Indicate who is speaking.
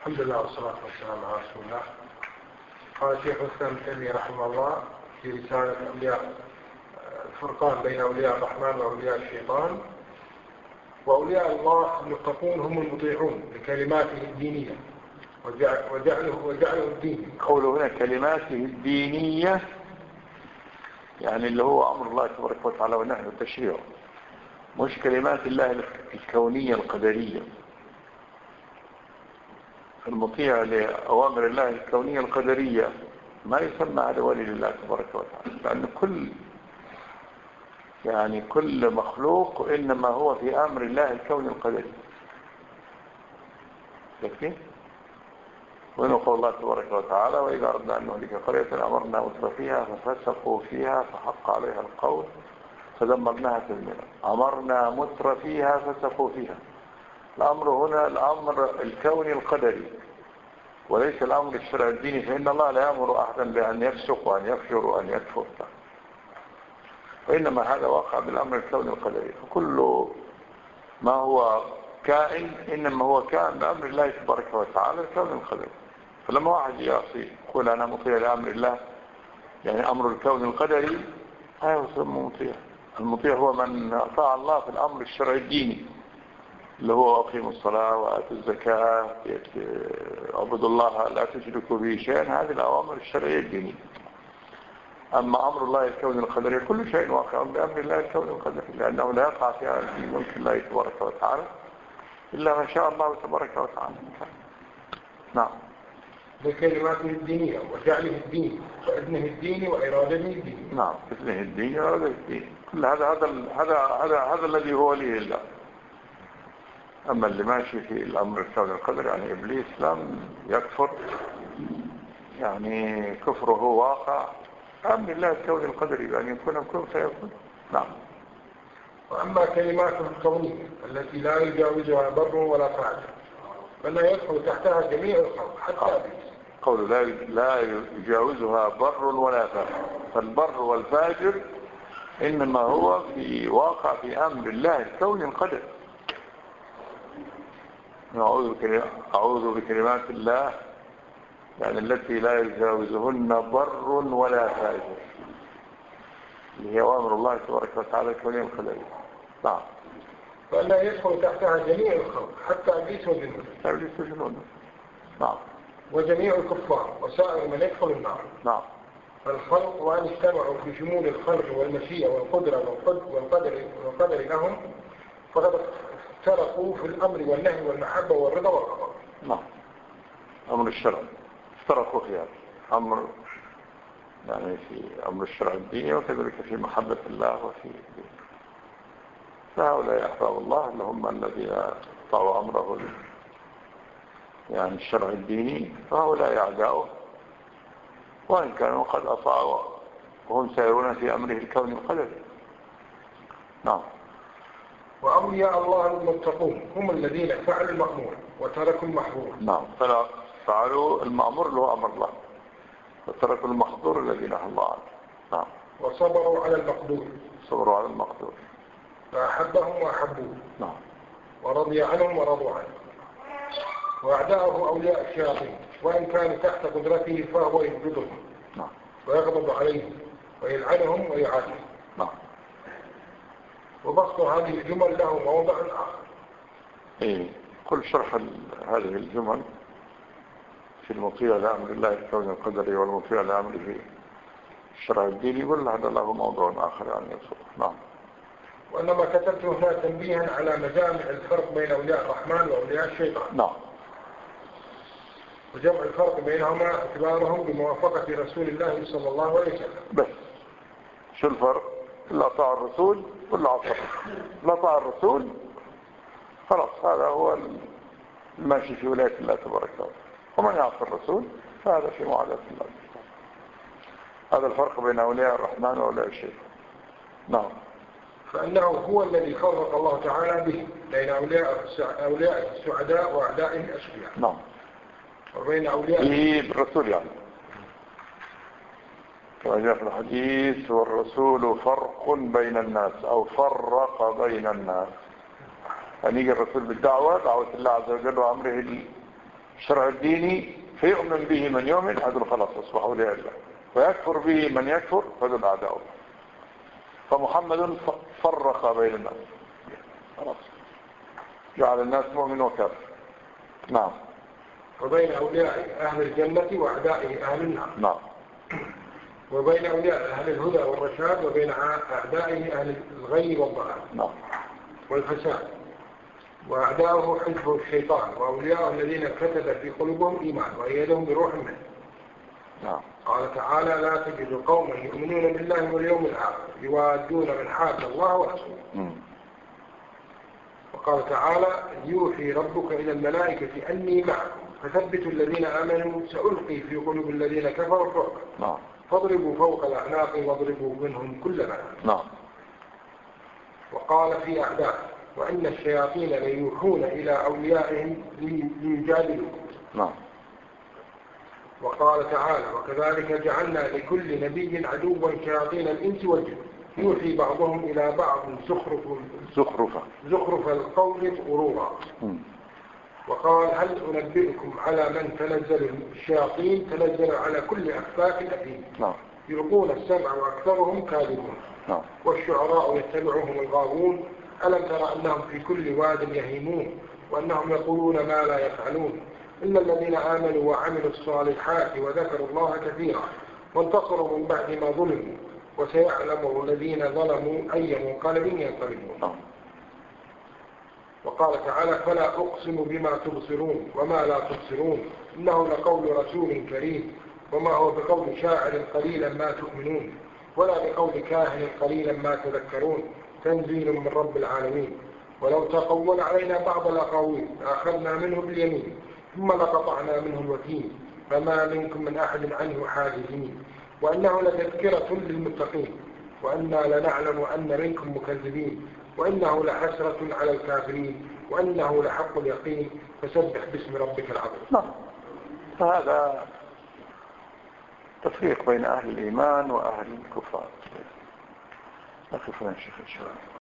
Speaker 1: الحمد لله والصلاة والسلام على رسول الله. قال شيخ الإسلام ابن تيمية رحمه الله في رسالة أولياء الفرقان بين أولياء الرحمن وأولياء الشيطان: وأولياء الله المتقون هم المطيعون لكلماته الدينية وجعله الديني.
Speaker 2: قوله هنا كلماته الدينية يعني اللي هو أمر الله تبارك وتعالى ونحن التشريع، مش كلمات الله الكونية القدرية. المطيع لأوامر الله الكونية القدرية ما يسمى على ولي لله تبارك وتعالى، لأن كل مخلوق إنما هو في أمر الله الكوني القدري. لكن ونقول الله تبارك وتعالى: وإذا أردنا أن نهلك قرية أمرنا مترفيها ففسقوا فيها فحق عليها القول فدمرناها تدميرا. أمرنا مترفيها فسقوا فيها. الأمر هنا الأمر الكوني القدري وليس الأمر الشرعي الديني، فإن الله لا يأمر أحدا بأن يفسق وأن يفجر وأن يكفر، وإنما هذا واقع بالأمر الكوني القدري. فكل ما هو كائن إنما هو كائن بأمر الله تبارك وتعالى الكوني القدري. فلما واحد يعصي يقول أنا مطيع لأمر الله، يعني أمر الكون القدري، هذا يسمى مطيع. المطيع هو من أطاع الله في الأمر الشرعي الديني اللي هو أقيموا الصلاة وآتوا الزكاة اعبدوا الله لا تشركوا به شيئا، هذه الأوامر الشرعية الدينية. أما أمر الله الكون القدري كل شيء واقع بأمر الله الكون القدري، لأنه لا يقع في ملك الله تبارك وتعالى إلا ما شاء الله تبارك وتعالى. نعم.
Speaker 1: بكلماته الدينية وجعله الدين وإذنه الديني وإرادته الدين.
Speaker 2: نعم، إذنه الدين وإرادته الدين، كل هذا الذي هو ولي الله. أما اللي ماشي في الأمر الكون القدري يعني إبليس لم يكفر، يعني كفره واقع أمر الله الكون القدري بأن يكون كن فيكون. نعم.
Speaker 1: وأما كلماته الكونية التي لا يجاوزها بر ولا فاجر فلا يدخل تحتها جميع الخلق حتى إبليس.
Speaker 2: قول لا يجاوزها بر ولا فاجر، فالبر والفاجر إنما هو في واقع في أمر الله الكون القدري. أعوذ بكلمات الله يعني التي لا يجاوزهن بر ولا فاجر، اللي هي أوامر الله تبارك وتعالى الكونية القدرية. نعم.
Speaker 1: فلا يدخل تحتها جميع الخلق حتى إبليس
Speaker 2: وجنوده. نعم.
Speaker 1: وجميع الكفار وسائر من يدخل النار.
Speaker 2: نعم.
Speaker 1: فالخلق وأن اجتمعوا في شمول الخلق والمشيئة والقدرة والقدر لهم فقد افترقوا في الأمر والنهي والمحبة والرضا والقضاء.
Speaker 2: نعم. أمر الشرع افترقوا فيها، أمر يعني في أمر الشرع الديني وكذلك في محبة الله وفي دين. فهؤلاء أحباب الله اللي هم الذين طاعوا أمره يعني الشرع الديني، فهؤلاء أعداؤه وإن كانوا قد أطاعوا وهم سيرون في أمره الكون القدري. نعم.
Speaker 1: وأولياء الله المتقون هم الذين فعلوا المأمور وتركوا المحظور.
Speaker 2: نعم. فعلوا المأمور اللي هو أمر الله وتركوا المحظور الذي نهى الله عنه. نعم.
Speaker 1: وصبروا على المقدور.
Speaker 2: صبروا على المقدور.
Speaker 1: فأحبهم وأحبوه.
Speaker 2: نعم.
Speaker 1: ورضي عنهم ورضوا عنه. وأعداءه أولياء الشياطين وإن كانوا تحت قدرته فهو يبغضهم.
Speaker 2: نعم.
Speaker 1: ويغضب عليهم ويلعنهم ويعاديهم.
Speaker 2: نعم.
Speaker 1: وبسط هذه الجمل له موضع آخر.
Speaker 2: إيه، كل شرح هذه الجمل في المطيع لأمر الله الكون القدري والمطيع لأمره الشرع الديني يقول هذا له موضوع آخر يعني يصور. نعم.
Speaker 1: وإنما كتبت هنا تنبيها على مجامع الفرق بين أولياء الرحمن وأولياء الشيطان.
Speaker 2: نعم.
Speaker 1: وجمع الفرق بينهما اعتبارهم بموافقة رسول الله صلى الله عليه وسلم.
Speaker 2: بس شو الفرق؟ لا طاع الرسول ولا عصر. لا طاع الرسول خلاص هذا هو الماشي في ولاية الله تبارك وتعالى، ومن يعصي الرسول فهذا في معاداة الله. هذا الفرق بين أولياء الرحمن وأولياء الشيطان. نعم.
Speaker 1: فأنه هو الذي فرق الله تعالى به بين أولياء السعداء وأعدائهم الأشقياء.
Speaker 2: نعم.
Speaker 1: وبين أولياء
Speaker 2: بالرسول يعني كما جاء في الحديث: والرسول فرق بين الناس أو فرق بين الناس. يعني يجي الرسول بالدعوة، دعوة الله عز وجل وأمره الشرع الديني فيؤمن به من يؤمن هذول خلاص أصبحوا أولياء الله، ويكفر به من يكفر هذول أعداء الله. فمحمد فرق بين الناس خلاص، جعل الناس مؤمن وكافر. نعم.
Speaker 1: وبين أولياء أهل الجنة وأعداء أهل النار.
Speaker 2: نعم.
Speaker 1: وبين أولياء أهل الهدى والرشاد وبين أعدائه أهل الغي والضلال.
Speaker 2: نعم.
Speaker 1: والفساد. وأعداؤه حزب الشيطان وأولياءه الذين كتب في قلوبهم إيمان وأيدهم بروح منه.
Speaker 2: نعم.
Speaker 1: قال تعالى: لا تجد قوما يؤمنون بالله واليوم الآخر يوادون من حاد الله ورسوله. وقال تعالى: يوحي ربك إلى الملائكة أني معكم فثبتوا الذين آمنوا سألقي في قلوب الذين كفروا الرعب.
Speaker 2: نعم.
Speaker 1: فاضربوا فوق الأعناق واضربوا منهم كل بنان.
Speaker 2: نعم.
Speaker 1: وقال في أعداء: وإن الشياطين ليوحون إلى أوليائهم ليجادلوكم.
Speaker 2: نعم.
Speaker 1: وقال تعالى: وكذلك جعلنا لكل نبي عدوا شياطين الإنس والجن يوحي بعضهم إلى بعض زخرف القول غرورا. وقال: هل أنبئكم على من تنزل الشياطين؟ تنزل على كل أفاك أثيم. يلقون السمع وأكثرهم كاذبون. والشعراء يتبعهم الغاوون. ألم ترى أنهم في كل واد يهيمون وأنهم يقولون ما لا يفعلون إلا الذين آمنوا وعملوا الصالحات وذكروا الله كثيرا وانتصروا من بعد ما ظلموا وسيعلم الذين ظلموا أي منقلب ينقلبون. وقال تعالى: فلا أقسم بما تبصرون وما لا تبصرون إنه لقول رسول كريم وما هو بقول شاعر قليلا ما تؤمنون ولا بقول كاهن قليلا ما تذكرون تنزيل من رب العالمين. ولو تقول علينا بعض الأقاويل أخذنا منه باليمين ثم لقطعنا منه الوتين فما منكم من أحد عنه حاجزين. وأنه لتذكرة للمتقين وأنا لنعلم أن منكم مكذبين وإنه لحسرة على الكافرين وأنه لحق اليقين فسبح باسم ربك العظيم.
Speaker 2: فهذا تفريق بين أهل الإيمان وأهل الكفار. أخي فلان شيخ إن شاء الله.